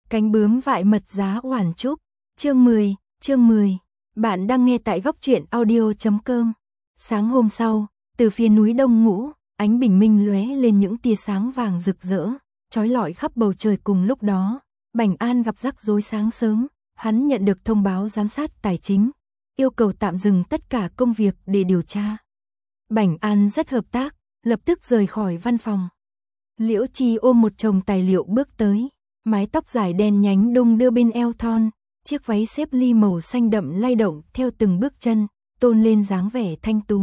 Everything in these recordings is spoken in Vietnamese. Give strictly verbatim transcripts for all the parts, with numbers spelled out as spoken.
Cánh bướm vại mật giá oản trúc, chương mười, chương mười. Bạn đang nghe tại góc truyện audio chấm com. Sáng hôm sau, từ phía núi Đông Ngũ, ánh bình minh lóe lên những tia sáng vàng rực rỡ, chói lọi khắp bầu trời cùng lúc đó. Bảnh An gặp rắc rối sáng sớm, hắn nhận được thông báo giám sát tài chính, yêu cầu tạm dừng tất cả công việc để điều tra. Bảnh An rất hợp tác, lập tức rời khỏi văn phòng. Liễu Chi ôm một chồng tài liệu bước tới, mái tóc dài đen nhánh đung đưa bên eo thon, chiếc váy xếp ly màu xanh đậm lay động theo từng bước chân, tôn lên dáng vẻ thanh tú.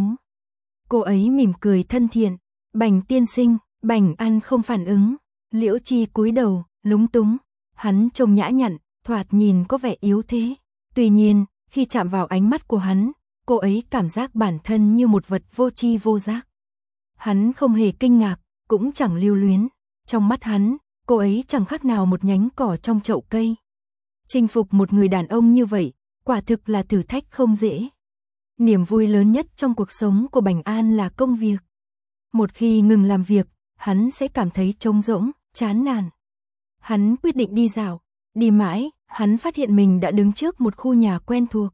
Cô ấy mỉm cười thân thiện, Bảnh tiên sinh. Bảnh An không phản ứng, Liễu Chi cúi đầu, lúng túng, hắn trông nhã nhặn, thoạt nhìn có vẻ yếu thế. Tuy nhiên, khi chạm vào ánh mắt của hắn, cô ấy cảm giác bản thân như một vật vô tri vô giác. Hắn không hề kinh ngạc, cũng chẳng lưu luyến, trong mắt hắn, cô ấy chẳng khác nào một nhánh cỏ trong chậu cây. Chinh phục một người đàn ông như vậy, quả thực là thử thách không dễ. Niềm vui lớn nhất trong cuộc sống của Bảnh An là công việc. Một khi ngừng làm việc, hắn sẽ cảm thấy trống rỗng, chán nản. Hắn quyết định đi dạo, đi mãi, hắn phát hiện mình đã đứng trước một khu nhà quen thuộc.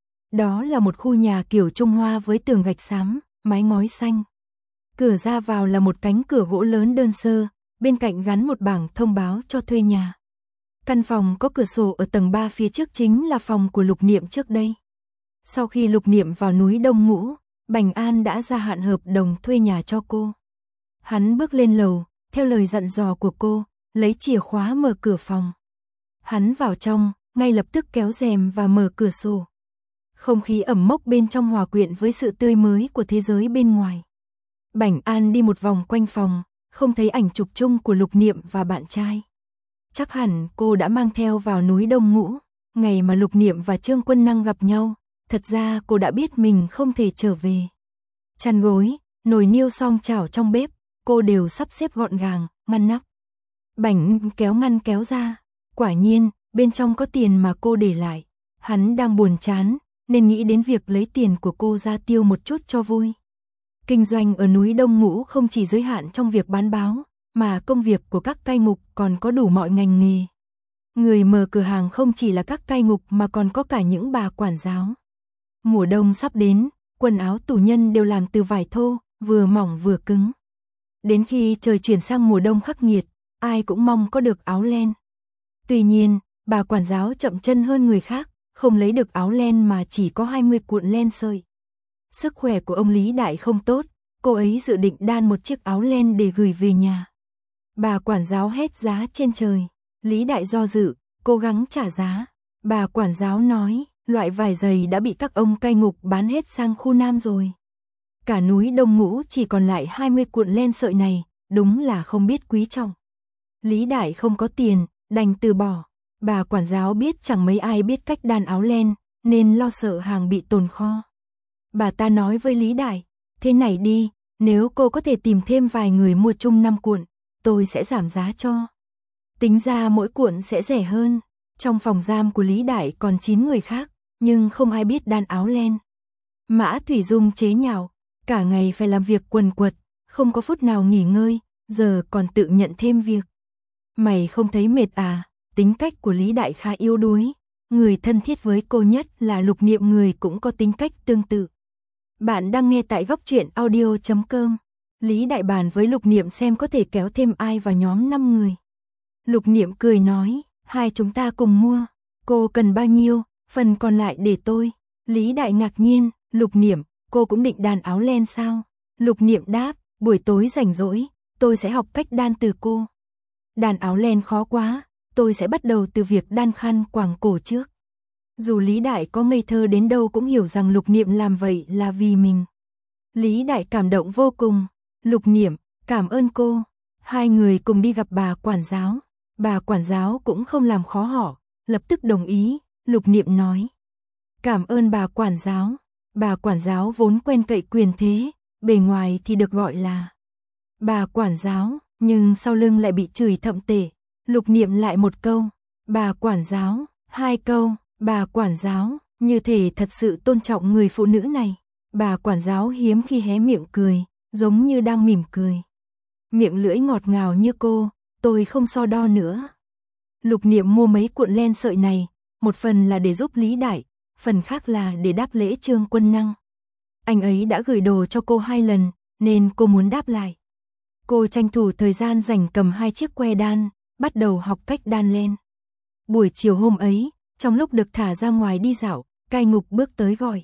Đó là một khu nhà kiểu Trung Hoa với tường gạch xám, mái ngói xanh. Cửa ra vào là một cánh cửa gỗ lớn đơn sơ, bên cạnh gắn một bảng thông báo cho thuê nhà. Căn phòng có cửa sổ ở tầng ba phía trước chính là phòng của Lục Niệm trước đây. Sau khi Lục Niệm vào núi Đông Ngũ, Bảnh An đã gia hạn hợp đồng thuê nhà cho cô. Hắn bước lên lầu, theo lời dặn dò của cô, lấy chìa khóa mở cửa phòng. Hắn vào trong, ngay lập tức kéo rèm và mở cửa sổ. Không khí ẩm mốc bên trong hòa quyện với sự tươi mới của thế giới bên ngoài. Bảnh An đi một vòng quanh phòng, không thấy ảnh chụp chung của Lục Niệm và bạn trai. Chắc hẳn cô đã mang theo vào núi Đông Ngũ, ngày mà Lục Niệm và Trương Quân Năng gặp nhau, thật ra cô đã biết mình không thể trở về. Chăn gối, nồi niêu song chảo trong bếp, cô đều sắp xếp gọn gàng, ngăn nắp. Bảnh kéo ngăn kéo ra, quả nhiên, bên trong có tiền mà cô để lại. Hắn đang buồn chán, nên nghĩ đến việc lấy tiền của cô ra tiêu một chút cho vui. Kinh doanh ở núi Đông Ngũ không chỉ giới hạn trong việc bán báo, mà công việc của các cai ngục còn có đủ mọi ngành nghề. Người mở cửa hàng không chỉ là các cai ngục mà còn có cả những bà quản giáo. Mùa đông sắp đến, quần áo tù nhân đều làm từ vải thô, vừa mỏng vừa cứng. Đến khi trời chuyển sang mùa đông khắc nghiệt, ai cũng mong có được áo len. Tuy nhiên, bà quản giáo chậm chân hơn người khác, không lấy được áo len mà chỉ có hai mươi cuộn len sợi. Sức khỏe của ông Lý Đại không tốt, cô ấy dự định đan một chiếc áo len để gửi về nhà. Bà quản giáo hét giá trên trời, Lý Đại do dự, cố gắng trả giá. Bà quản giáo nói, loại vải dày đã bị các ông cai ngục bán hết sang khu Nam rồi. Cả núi Đông Ngũ chỉ còn lại hai mươi cuộn len sợi này, đúng là không biết quý trọng. Lý Đại không có tiền, đành từ bỏ. Bà quản giáo biết chẳng mấy ai biết cách đan áo len, nên lo sợ hàng bị tồn kho. Bà ta nói với Lý Đại, thế này đi, nếu cô có thể tìm thêm vài người mua chung năm cuộn, tôi sẽ giảm giá cho. Tính ra mỗi cuộn sẽ rẻ hơn. Trong phòng giam của Lý Đại còn chín người khác, nhưng không ai biết đan áo len. Mã Thủy Dung chế nhạo, cả ngày phải làm việc quần quật, không có phút nào nghỉ ngơi, giờ còn tự nhận thêm việc. Mày không thấy mệt à? Tính cách của Lý Đại khá yếu đuối, người thân thiết với cô nhất là Lục Niệm, người cũng có tính cách tương tự. Bạn đang nghe tại góc truyện audio chấm com. Lý Đại bàn với Lục Niệm xem có thể kéo thêm ai vào nhóm năm người. Lục Niệm cười nói, hai chúng ta cùng mua, cô cần bao nhiêu, phần còn lại để tôi. Lý Đại ngạc nhiên, Lục Niệm, cô cũng định đan áo len sao? Lục Niệm đáp, buổi tối rảnh rỗi, tôi sẽ học cách đan từ cô. Đan áo len khó quá, tôi sẽ bắt đầu từ việc đan khăn quàng cổ trước. Dù Lý Đại có ngây thơ đến đâu cũng hiểu rằng Lục Niệm làm vậy là vì mình. Lý Đại cảm động vô cùng, Lục Niệm, cảm ơn cô. Hai người cùng đi gặp bà quản giáo. Bà quản giáo cũng không làm khó họ, lập tức đồng ý. Lục Niệm nói, cảm ơn bà quản giáo. Bà quản giáo vốn quen cậy quyền thế, bề ngoài thì được gọi là bà quản giáo, nhưng sau lưng lại bị chửi thậm tệ. Lục Niệm lại một câu, bà quản giáo, hai câu, bà quản giáo, như thể thật sự tôn trọng người phụ nữ này. Bà quản giáo hiếm khi hé miệng cười, giống như đang mỉm cười. Miệng lưỡi ngọt ngào như cô, tôi không so đo nữa. Lục Niệm mua mấy cuộn len sợi này, một phần là để giúp Lý Đại, phần khác là để đáp lễ Trương Quân Năng. Anh ấy đã gửi đồ cho cô hai lần, nên cô muốn đáp lại. Cô tranh thủ thời gian rảnh cầm hai chiếc que đan, bắt đầu học cách đan len. Buổi chiều hôm ấy, trong lúc được thả ra ngoài đi dạo, cai ngục bước tới gọi.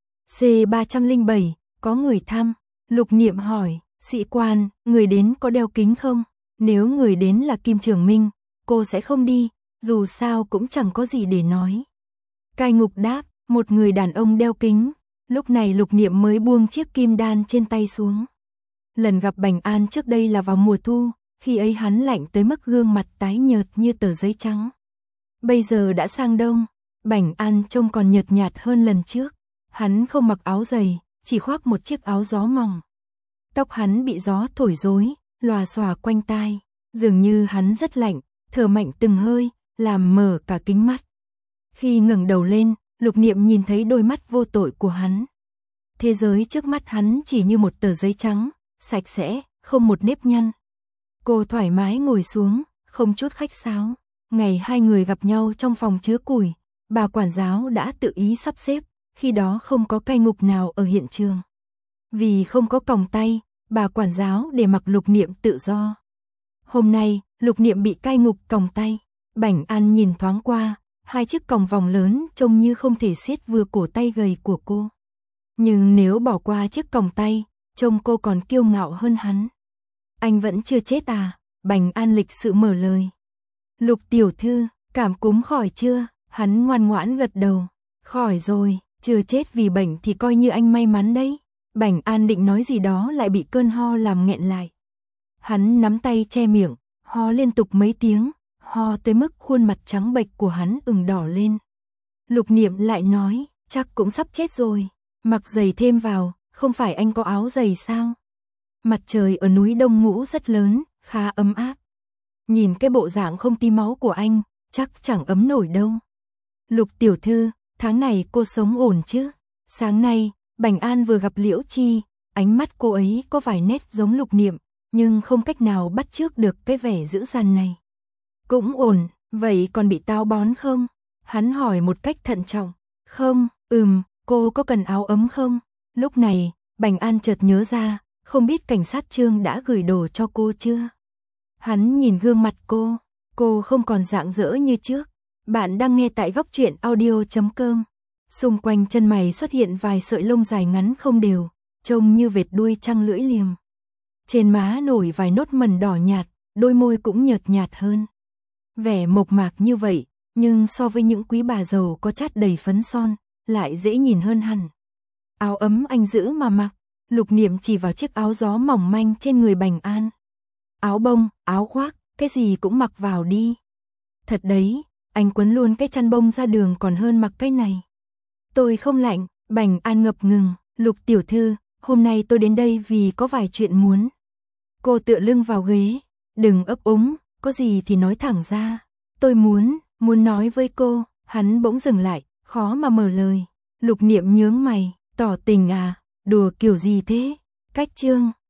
C ba không bảy, có người thăm. Lục Niệm hỏi, sĩ quan, người đến có đeo kính không? Nếu người đến là Kim Trường Minh, cô sẽ không đi, dù sao cũng chẳng có gì để nói. Cai ngục đáp, một người đàn ông đeo kính. Lúc này Lục Niệm mới buông chiếc kim đan trên tay xuống. Lần gặp Bành An trước đây là vào mùa thu, khi ấy hắn lạnh tới mức gương mặt tái nhợt như tờ giấy trắng. Bây giờ đã sang đông, Bành An trông còn nhợt nhạt hơn lần trước. Hắn không mặc áo dày, chỉ khoác một chiếc áo gió mỏng. Tóc hắn bị gió thổi rối, lòa xòa quanh tai, dường như hắn rất lạnh, thở mạnh từng hơi, làm mờ cả kính mắt. Khi ngẩng đầu lên, Lục Niệm nhìn thấy đôi mắt vô tội của hắn. Thế giới trước mắt hắn chỉ như một tờ giấy trắng, sạch sẽ, không một nếp nhăn. Cô thoải mái ngồi xuống, không chút khách sáo. Ngày hai người gặp nhau trong phòng chứa củi, bà quản giáo đã tự ý sắp xếp, khi đó không có cai ngục nào ở hiện trường. Vì không có còng tay, bà quản giáo để mặc Lục Niệm tự do. Hôm nay, Lục Niệm bị cai ngục còng tay. Bành An nhìn thoáng qua, hai chiếc còng vòng lớn trông như không thể siết vừa cổ tay gầy của cô. Nhưng nếu bỏ qua chiếc còng tay, trông cô còn kiêu ngạo hơn hắn. Anh vẫn chưa chết à? Bành An lịch sự mở lời. Lục tiểu thư, cảm cúm khỏi chưa? Hắn ngoan ngoãn gật đầu. Khỏi rồi, chưa chết vì bệnh thì coi như anh may mắn đấy. Bành An định nói gì đó lại bị cơn ho làm nghẹn lại. Hắn nắm tay che miệng, ho liên tục mấy tiếng, ho tới mức khuôn mặt trắng bệch của hắn ửng đỏ lên. Lục Niệm lại nói, chắc cũng sắp chết rồi, mặc giày thêm vào, không phải anh có áo giày sao? Mặt trời ở núi Đông Ngũ rất lớn, khá ấm áp. Nhìn cái bộ dạng không tí máu của anh, chắc chẳng ấm nổi đâu. Lục tiểu thư, tháng này cô sống ổn chứ? Sáng nay, Bành An vừa gặp Liễu Chi, ánh mắt cô ấy có vài nét giống Lục Niệm, nhưng không cách nào bắt chước được cái vẻ dữ dằn này. Cũng ổn, vậy còn bị táo bón không? Hắn hỏi một cách thận trọng. Không, ừm, cô có cần áo ấm không? Lúc này, Bành An chợt nhớ ra, không biết cảnh sát Trương đã gửi đồ cho cô chưa? Hắn nhìn gương mặt cô, cô không còn rạng rỡ như trước. Bạn đang nghe tại góc truyện audio chấm com. Xung quanh chân mày xuất hiện vài sợi lông dài ngắn không đều, trông như vệt đuôi trăng lưỡi liềm. Trên má nổi vài nốt mẩn đỏ nhạt, đôi môi cũng nhợt nhạt hơn. Vẻ mộc mạc như vậy, nhưng so với những quý bà giàu có chát đầy phấn son, lại dễ nhìn hơn hẳn. Áo ấm anh giữ mà mặc. Lục Niệm chỉ vào chiếc áo gió mỏng manh trên người Bành An. Áo bông, áo khoác, cái gì cũng mặc vào đi. Thật đấy, anh quấn luôn cái chăn bông ra đường còn hơn mặc cái này. Tôi không lạnh. Bành An ngập ngừng. Lục tiểu thư, hôm nay tôi đến đây vì có vài chuyện muốn. Cô tựa lưng vào ghế. Đừng ấp úng, có gì thì nói thẳng ra. Tôi muốn, muốn nói với cô. Hắn bỗng dừng lại, khó mà mở lời. Lục Niệm nhướng mày, tỏ tình à, đùa kiểu gì thế? Cách Trương,